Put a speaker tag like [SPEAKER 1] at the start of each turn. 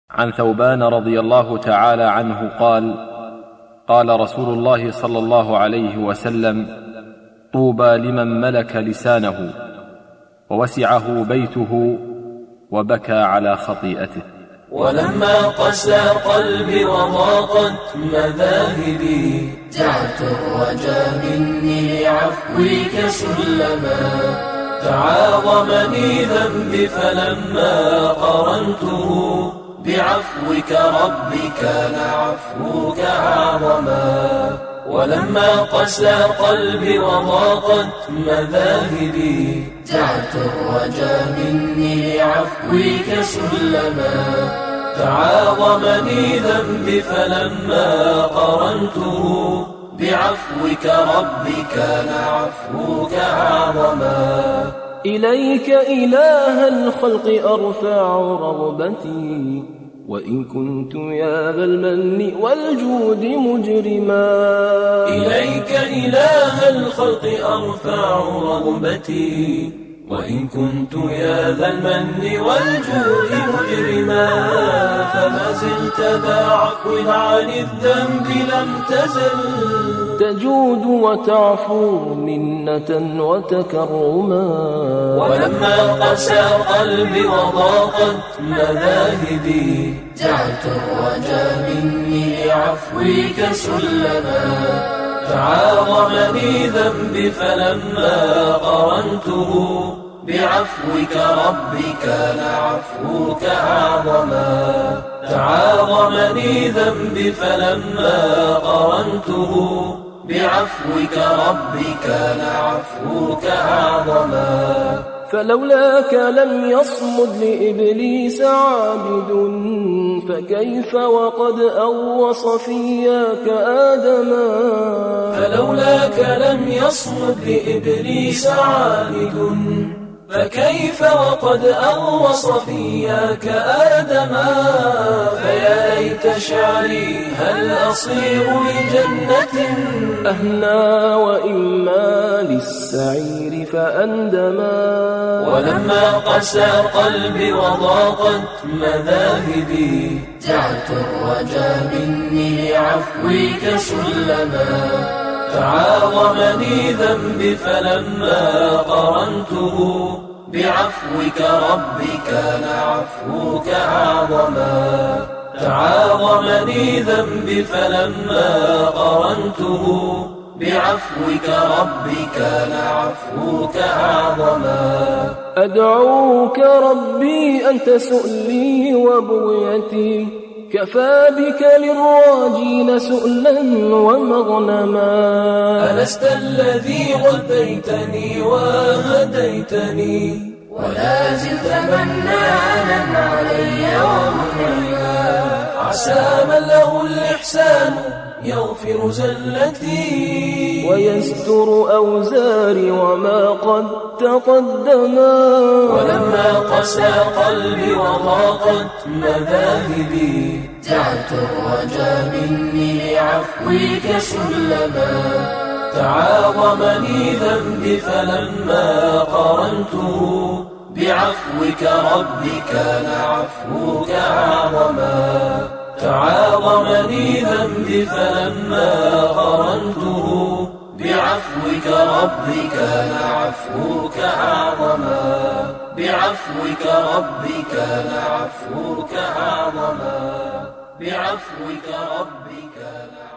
[SPEAKER 1] عن ثوبان رضي الله تعالى عنه قال: قال رسول الله صلى الله عليه وسلم: طوبى لمن ملك لسانه ووسعه بيته وبكى على خطيئته.
[SPEAKER 2] ولما قسى قلبي وضاقت مذاهبي جعلت الرجا مني لعفوك سلما. تعاظمني ذنبي فلما قرنته بعفوك ربي كان عفوك أعظما. ولما قسى قلبي وضاقت مذاهبي جعلت الرجا مني لعفوك سلما. تعاظمني ذنبي فلما قرنته بعفوك ربي كان عفوك أعظما.
[SPEAKER 3] إليك إله الخلق أرفع رغبتي وإن كنت يا ذا المن والجود مجرما.
[SPEAKER 2] إليك إله الخلق أرفع رغبتي وإن كنت يا ذا المن والجود مجرما. فما زلت ذا عفو عن الذنب لم تزل
[SPEAKER 3] تجود وتعفو منة وتكرما.
[SPEAKER 2] ولما قسى قلبي وضاقت مذاهبي جعلت الرجا مني لعفوك سلما. تعاظمني ذنبي فلما قرنته بعفوك ربي كان عفوك أعظما. تعاظمني ذنبي فلما قرنته بعفوك ربي كان عفوك أعظما.
[SPEAKER 3] فلولاك لم يصمد لإبليس عابد فكيف وقد أغوى صفياك آدما.
[SPEAKER 2] فلولاك لم يصمد لإبليس عابد فكيف وقد أغوى صفياك آدما. فيا ليت شعري هل أصير لجنة
[SPEAKER 3] أهنى وإما للسعير فأندما.
[SPEAKER 2] ولما قسى قلبي وضاقت مذاهبي جعلت الرجا مني لعفوك سلما. تعاظمني ذنبي فلما قرنته بعفوك ربي كان عفوك أعظما. تعاظمني ذنبي فلما قرنته بعفوك ربي كان عفوك أعظما.
[SPEAKER 3] أدعوك ربي أنت سؤلي وبغيتي كفى بك للراجين سؤلا ومغنما.
[SPEAKER 2] ألست الذي غديتني وهديتني
[SPEAKER 4] ولا زلت منانا علي ومنعما.
[SPEAKER 2] عسى من له الإحسان يغفر زلتي
[SPEAKER 3] ويستر أوزاري وما قد تقدما.
[SPEAKER 2] ولما قسى قلبي وضاقت مذاهبي
[SPEAKER 4] جعلت الرجا مني لعفوك سلما.
[SPEAKER 2] تعاظمني ذنبي فلما قرنته بعفوك ربي كان عفوك أعظما. تعاظمني ذنبي فلما قرنته بعفوك ربي كان عفوك أعظما. بعفوك ربي كان عفوك أعظما. بعفوك ربي كان